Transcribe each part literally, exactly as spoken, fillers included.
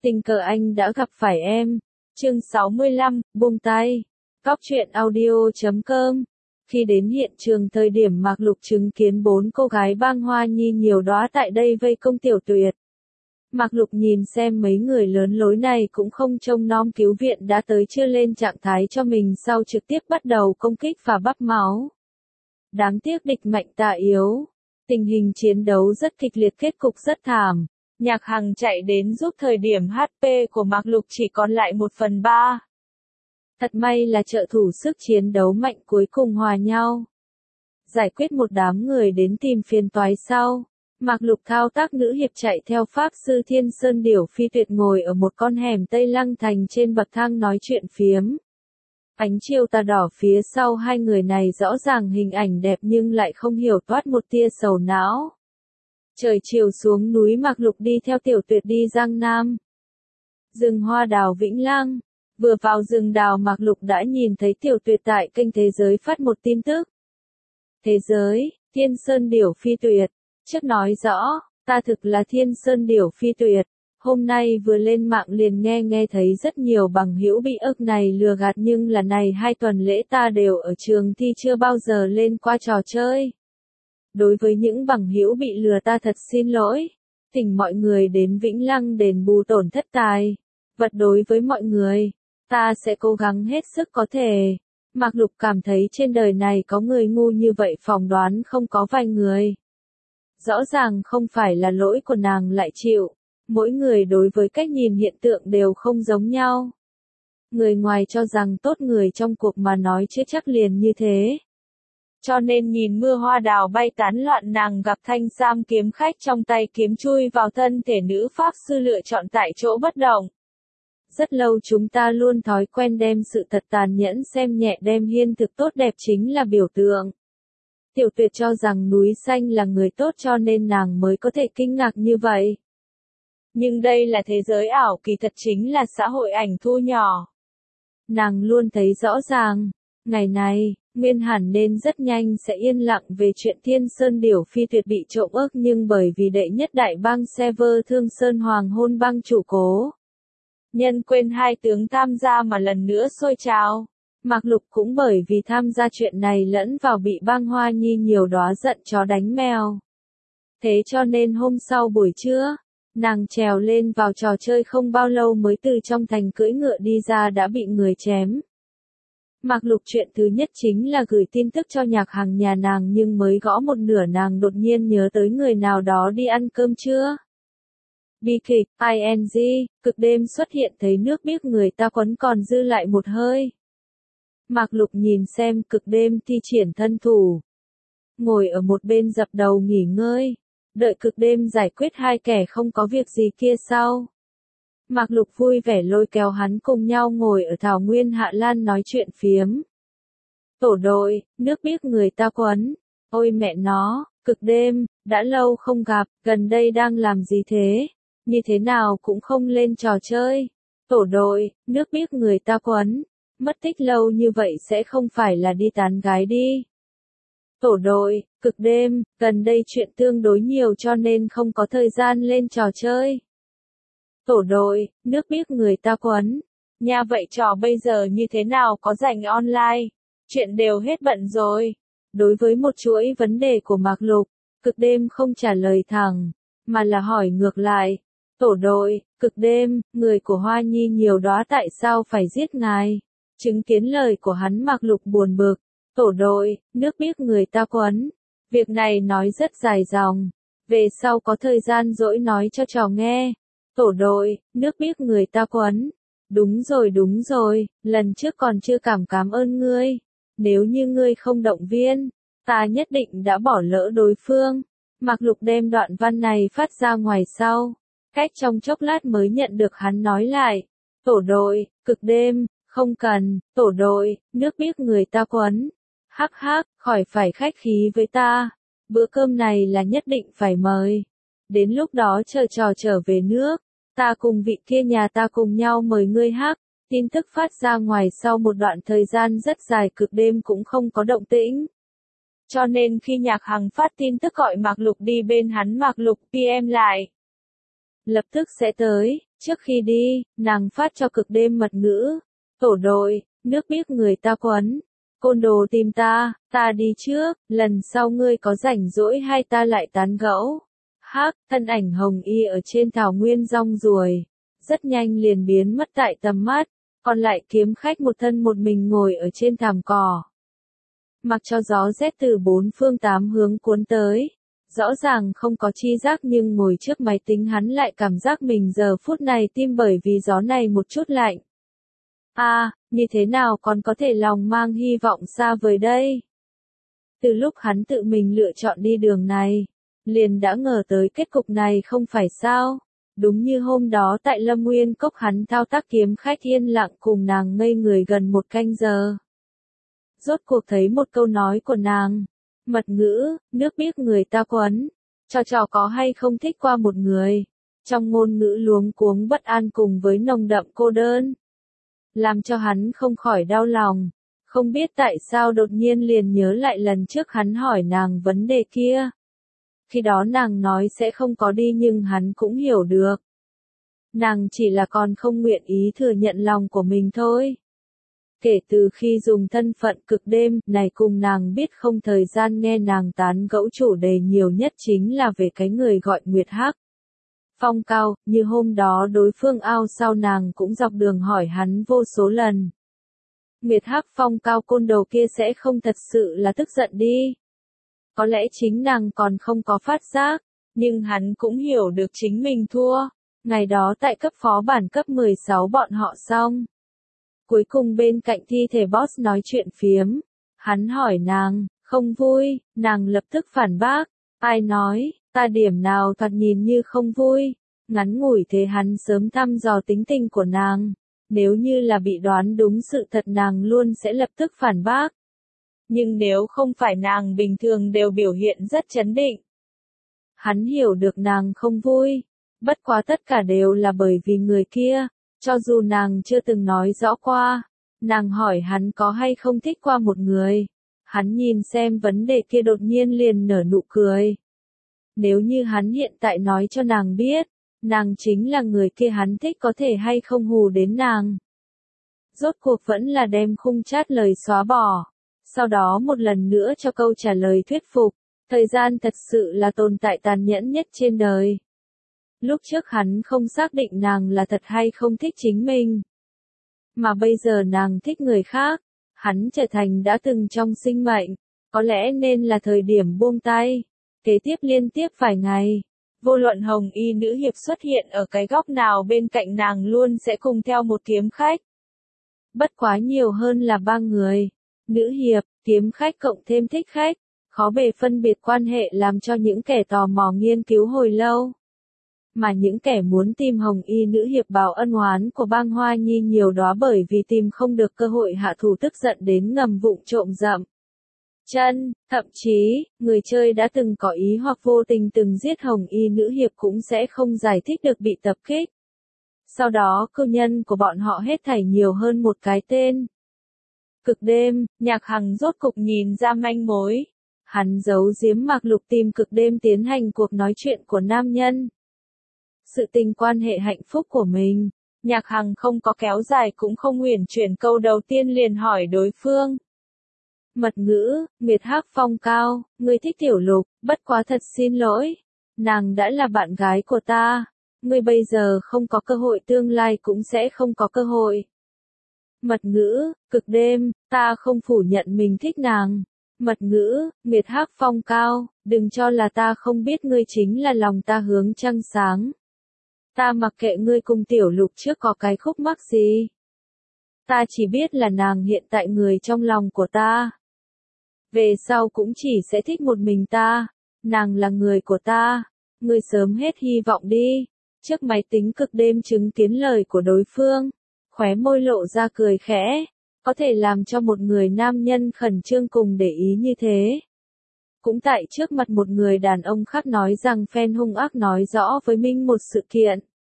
Tình cờ anh đã gặp phải em. Chương sáu mươi lăm, buông tay. Cóc truyện audio chấm com. Khi đến hiện trường thời điểm Mạc Lục chứng kiến bốn cô gái bang hoa nhi nhiều đóa tại đây vây công Tiểu Tuyệt. Mạc Lục nhìn xem mấy người lớn lối này cũng không trông nom cứu viện đã tới chưa lên trạng thái cho mình sau trực tiếp bắt đầu công kích và bắp máu. Đáng tiếc địch mạnh ta yếu. Tình hình chiến đấu rất kịch liệt, kết cục rất thảm. Nhạc Hằng chạy đến giúp thời điểm hát pê của Mạc Lục chỉ còn lại một phần ba. Thật may là trợ thủ sức chiến đấu mạnh cuối cùng hòa nhau. Giải quyết một đám người đến tìm phiền toái sau. Mạc Lục thao tác nữ hiệp chạy theo Pháp Sư Thiên Sơn Điểu Phi Tuyệt ngồi ở một con hẻm Tây Lăng Thành trên bậc thang nói chuyện phiếm. Ánh chiều tà đỏ phía sau hai người này rõ ràng hình ảnh đẹp nhưng lại không hiểu toát một tia sầu não. Trời chiều xuống núi Mạc Lục đi theo Tiểu Tuyệt đi Giang Nam. Rừng hoa đào Vĩnh Lăng. Vừa vào rừng đào Mạc Lục đã nhìn thấy Tiểu Tuyệt tại kênh Thế Giới phát một tin tức. Thế Giới, Thiên Sơn Điểu Phi Tuyệt. Chất nói rõ, ta thực là Thiên Sơn Điểu Phi Tuyệt. Hôm nay vừa lên mạng liền nghe nghe thấy rất nhiều bằng hữu bị ức này lừa gạt, nhưng là này hai tuần lễ ta đều ở trường thi chưa bao giờ lên qua trò chơi. Đối với những bằng hữu bị lừa ta thật xin lỗi. Thỉnh mọi người đến Vĩnh Lăng đền bù tổn thất tài vật đối với mọi người. Ta sẽ cố gắng hết sức có thể. Mạc Lục cảm thấy trên đời này có người ngu như vậy phỏng đoán không có vài người. Rõ ràng không phải là lỗi của nàng lại chịu. Mỗi người đối với cách nhìn hiện tượng đều không giống nhau. Người ngoài cho rằng tốt, người trong cuộc mà nói chưa chắc liền như thế. Cho nên nhìn mưa hoa đào bay tán loạn, nàng gặp thanh sam kiếm khách trong tay kiếm chui vào thân thể nữ pháp sư lựa chọn tại chỗ bất động. Rất lâu chúng ta luôn thói quen đem sự thật tàn nhẫn xem nhẹ, đem hiên thực tốt đẹp chính là biểu tượng. Tiểu Tuyệt cho rằng núi xanh là người tốt cho nên nàng mới có thể kinh ngạc như vậy. Nhưng đây là thế giới ảo, kỳ thật chính là xã hội ảnh thu nhỏ. Nàng luôn thấy rõ ràng, ngày này, nguyên hẳn nên rất nhanh sẽ yên lặng về chuyện Thiên Sơn Điểu Phi Tuyệt bị trộm ức, nhưng bởi vì đệ nhất đại bang Sever Thương Sơn Hoàng hôn bang chủ Cố Nhân quên hai tướng tham gia mà lần nữa sôi trào. Mạc Lục cũng bởi vì tham gia chuyện này lẫn vào bị bang hoa nhi nhiều đóa giận chó đánh mèo. Thế cho nên hôm sau buổi trưa, nàng trèo lên vào trò chơi không bao lâu mới từ trong thành cưỡi ngựa đi ra đã bị người chém. Mạc Lục chuyện thứ nhất chính là gửi tin tức cho Nhạc Hằng nhà nàng, nhưng mới gõ một nửa nàng đột nhiên nhớ tới người nào đó đi ăn cơm trưa. Bi kịch, ing, cực đêm xuất hiện thấy nước biết người ta quấn còn dư lại một hơi. Mạc Lục nhìn xem cực đêm thi triển thân thủ. Ngồi ở một bên dập đầu nghỉ ngơi. Đợi cực đêm giải quyết hai kẻ không có việc gì kia sau. Mạc Lục vui vẻ lôi kéo hắn cùng nhau ngồi ở thảo nguyên Hạ Lan nói chuyện phiếm. Tổ đội, nước biết người ta quấn. Ôi mẹ nó, cực đêm, đã lâu không gặp, gần đây đang làm gì thế? Như thế nào cũng không lên trò chơi. Tổ đội, nước biết người ta quấn. Mất tích lâu như vậy sẽ không phải là đi tán gái đi. Tổ đội, cực đêm, gần đây chuyện tương đối nhiều cho nên không có thời gian lên trò chơi. Tổ đội, nước biết người ta quấn. Nha vậy trò bây giờ như thế nào có rảnh online? Chuyện đều hết bận rồi. Đối với một chuỗi vấn đề của Mạc Lục, cực đêm không trả lời thẳng, mà là hỏi ngược lại. Tổ đội, cực đêm, người của Hoa Nhi nhiều đóa tại sao phải giết ngài? Chứng kiến lời của hắn Mạc Lục buồn bực. Tổ đội, nước biết người ta quấn. Việc này nói rất dài dòng. Về sau có thời gian rỗi nói cho trò nghe. Tổ đội, nước biết người ta quấn. Đúng rồi đúng rồi, lần trước còn chưa cảm cảm ơn ngươi. Nếu như ngươi không động viên, ta nhất định đã bỏ lỡ đối phương. Mạc Lục đem đoạn văn này phát ra ngoài sau. Cách trong chốc lát mới nhận được hắn nói lại. Tổ đội, cực đêm, không cần, tổ đội, nước biết người ta quấn. Hắc hắc, khỏi phải khách khí với ta. Bữa cơm này là nhất định phải mời. Đến lúc đó chờ trò trở về nước. Ta cùng vị kia nhà ta cùng nhau mời ngươi hắc. Tin tức phát ra ngoài sau một đoạn thời gian rất dài, cực đêm cũng không có động tĩnh. Cho nên khi Nhạc Hằng phát tin tức gọi Mạc Lục đi bên hắn, Mạc Lục pê em lại. lập tức sẽ tới, trước khi đi, nàng phát cho cực đêm mật ngữ. Tổ đội, nước biết người ta quấn. Côn đồ tìm ta, ta đi trước, lần sau ngươi có rảnh rỗi hay ta lại tán gẫu. Hắc, thân ảnh hồng y ở trên thảo nguyên rong ruồi, rất nhanh liền biến mất tại tầm mắt, còn lại kiếm khách một thân một mình ngồi ở trên thảm cỏ. Mặc cho gió rét từ bốn phương tám hướng cuốn tới, rõ ràng không có chi giác nhưng ngồi trước máy tính hắn lại cảm giác mình giờ phút này tim bởi vì gió này một chút lạnh. A, à, như thế nào còn có thể lòng mang hy vọng xa vời đây? Từ lúc hắn tự mình lựa chọn đi đường này, liền đã ngờ tới kết cục này không phải sao? Đúng như hôm đó tại Lâm Nguyên Cốc hắn thao tác kiếm khách yên lặng cùng nàng ngây người gần một canh giờ. Rốt cuộc thấy một câu nói của nàng. Mật ngữ, nước biết người ta quấn. Cho trò có hay không thích qua một người. Trong ngôn ngữ luống cuống bất an cùng với nồng đậm cô đơn. Làm cho hắn không khỏi đau lòng. Không biết tại sao đột nhiên liền nhớ lại lần trước hắn hỏi nàng vấn đề kia. Khi đó nàng nói sẽ không có đi nhưng hắn cũng hiểu được. Nàng chỉ là còn không nguyện ý thừa nhận lòng của mình thôi. Kể từ khi dùng thân phận cực đêm này cùng nàng biết không thời gian nghe nàng tán gẫu chủ đề nhiều nhất chính là về cái người gọi Nguyệt Hắc. Phong Cao, như hôm đó đối phương ao sau nàng cũng dọc đường hỏi hắn vô số lần. Nguyệt Hắc Phong Cao côn đồ kia sẽ không thật sự là tức giận đi. Có lẽ chính nàng còn không có phát giác, nhưng hắn cũng hiểu được chính mình thua. Ngày đó tại cấp phó bản cấp mười sáu bọn họ xong. Cuối cùng bên cạnh thi thể boss nói chuyện phiếm. Hắn hỏi nàng, không vui, nàng lập tức phản bác. Ai nói, ta điểm nào thoạt nhìn như không vui. Ngắn ngủi thế hắn sớm thăm dò tính tình của nàng. Nếu như là bị đoán đúng sự thật nàng luôn sẽ lập tức phản bác. Nhưng nếu không phải nàng bình thường đều biểu hiện rất trấn định. Hắn hiểu được nàng không vui. Bất quá tất cả đều là bởi vì người kia. Cho dù nàng chưa từng nói rõ qua, nàng hỏi hắn có hay không thích qua một người. Hắn nhìn xem vấn đề kia đột nhiên liền nở nụ cười. Nếu như hắn hiện tại nói cho nàng biết, nàng chính là người kia hắn thích có thể hay không hù đến nàng. Rốt cuộc vẫn là đem khung chat lời xóa bỏ. Sau đó một lần nữa cho câu trả lời thuyết phục. Thời gian thật sự là tồn tại tàn nhẫn nhất trên đời. Lúc trước hắn không xác định nàng là thật hay không thích chính mình. Mà bây giờ nàng thích người khác. Hắn trở thành đã từng trong sinh mệnh. Có lẽ nên là thời điểm buông tay. Kế tiếp liên tiếp vài ngày. Vô luận hồng y nữ hiệp xuất hiện ở cái góc nào bên cạnh nàng luôn sẽ cùng theo một kiếm khách. Bất quá nhiều hơn là ba người. Nữ hiệp, kiếm khách cộng thêm thích khách. Khó bề phân biệt quan hệ làm cho những kẻ tò mò nghiên cứu hồi lâu. Mà những kẻ muốn tìm hồng y nữ hiệp báo ân oán của bang Hoa Nhi nhiều đó bởi vì tìm không được cơ hội hạ thủ tức giận đến ngầm vụng trộm dậm chân, thậm chí, người chơi đã từng có ý hoặc vô tình từng giết hồng y nữ hiệp cũng sẽ không giải thích được bị tập kích. Sau đó cư nhân của bọn họ hết thảy nhiều hơn một cái tên. Cực đêm, Nhạc Hằng rốt cục nhìn ra manh mối. Hắn giấu giếm Mạc Lục tìm cực đêm tiến hành cuộc nói chuyện của nam nhân. Sự tình quan hệ hạnh phúc của mình, Nhạc Hằng không có kéo dài cũng không uyển chuyển câu đầu tiên liền hỏi đối phương. Mật ngữ, Nguyệt Hắc Phong Cao, ngươi thích Tiểu Lục, bất quá thật xin lỗi. Nàng đã là bạn gái của ta. Ngươi bây giờ không có cơ hội tương lai cũng sẽ không có cơ hội. Mật ngữ, cực đêm, ta không phủ nhận mình thích nàng. Mật ngữ, Nguyệt Hắc Phong Cao, đừng cho là ta không biết ngươi chính là lòng ta hướng trăng sáng. Ta mặc kệ ngươi cùng Tiểu Lục trước có cái khúc mắc gì. Ta chỉ biết là nàng hiện tại người trong lòng của ta. Về sau cũng chỉ sẽ thích một mình ta. Nàng là người của ta. Ngươi sớm hết hy vọng đi. Trước máy tính cực đêm chứng kiến lời của đối phương. Khóe môi lộ ra cười khẽ. Có thể làm cho một người nam nhân khẩn trương cùng để ý như thế. Cũng tại trước mặt một người đàn ông khác nói rằng fan hung ác nói rõ với mình một sự kiện.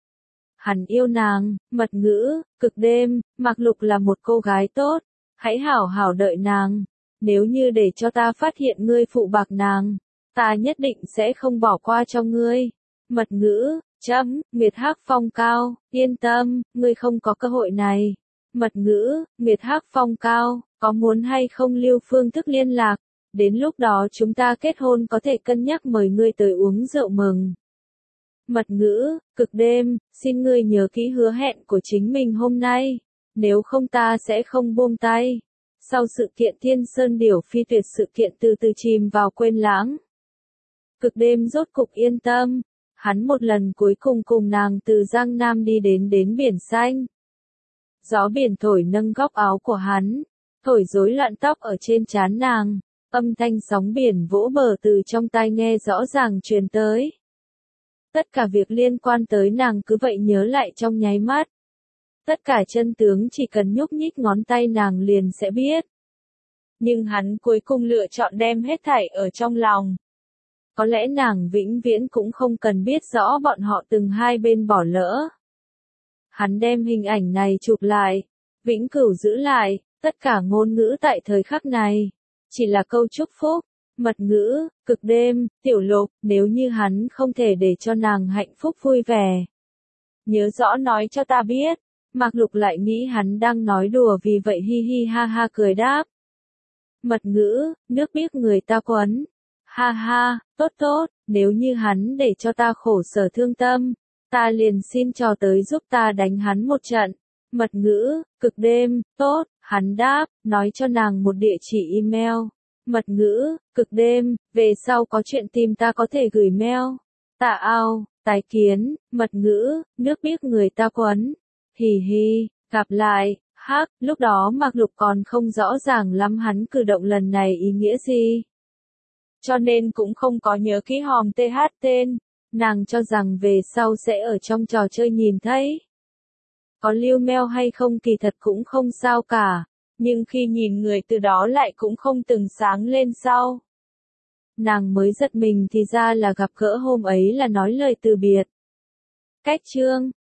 Hắn yêu nàng, mật ngữ, cực đêm, Mạc Lục là một cô gái tốt. Hãy hảo hảo đợi nàng. Nếu như để cho ta phát hiện ngươi phụ bạc nàng, ta nhất định sẽ không bỏ qua cho ngươi. Mật ngữ, Chấm, Nguyệt Hắc Phong Cao, yên tâm, ngươi không có cơ hội này. Mật ngữ, Nguyệt Hắc Phong Cao, có muốn hay không lưu phương thức liên lạc, đến lúc đó chúng ta kết hôn có thể cân nhắc mời ngươi tới uống rượu mừng. Mật ngữ, cực đêm, xin ngươi nhớ kỹ hứa hẹn của chính mình hôm nay, nếu không ta sẽ không buông tay. Sau sự kiện Thiên Sơn Điểu Phi Tuyệt, sự kiện từ từ chìm vào quên lãng. Cực đêm rốt cục yên tâm, hắn một lần cuối cùng cùng nàng từ Giang Nam đi đến đến biển xanh. Gió biển thổi nâng góc áo của hắn, thổi rối loạn tóc ở trên trán nàng, âm thanh sóng biển vỗ bờ từ trong tai nghe rõ ràng truyền tới. Tất cả việc liên quan tới nàng cứ vậy nhớ lại trong nháy mắt. Tất cả chân tướng chỉ cần nhúc nhích ngón tay nàng liền sẽ biết. Nhưng hắn cuối cùng lựa chọn đem hết thảy ở trong lòng. Có lẽ nàng vĩnh viễn cũng không cần biết rõ bọn họ từng hai bên bỏ lỡ. Hắn đem hình ảnh này chụp lại, vĩnh cửu giữ lại, tất cả ngôn ngữ tại thời khắc này. Chỉ là câu chúc phúc, mật ngữ, cực đêm, tiểu lục, nếu như hắn không thể để cho nàng hạnh phúc vui vẻ. Nhớ rõ nói cho ta biết. Mạc Lục lại nghĩ hắn đang nói đùa vì vậy hi hi ha ha cười đáp. Mật ngữ, nước biết người ta quấn. Ha ha, tốt tốt, nếu như hắn để cho ta khổ sở thương tâm, ta liền xin cho tới giúp ta đánh hắn một trận. Mật ngữ, cực đêm, tốt, hắn đáp, nói cho nàng một địa chỉ email. Mật ngữ, cực đêm, về sau có chuyện tìm ta có thể gửi mail. Tạ ao, tái kiến, mật ngữ, nước biết người ta quấn. Hì hì, gặp lại, hắc, lúc đó Mạc Lục còn không rõ ràng lắm hắn cử động lần này ý nghĩa gì. Cho nên cũng không có nhớ kỹ hòm th tên, nàng cho rằng về sau sẽ ở trong trò chơi nhìn thấy. Có lưu mail hay không kỳ thật cũng không sao cả, nhưng khi nhìn người từ đó lại cũng không từng sáng lên sau. Nàng mới giật mình thì ra là gặp gỡ hôm ấy là nói lời từ biệt. Cách chương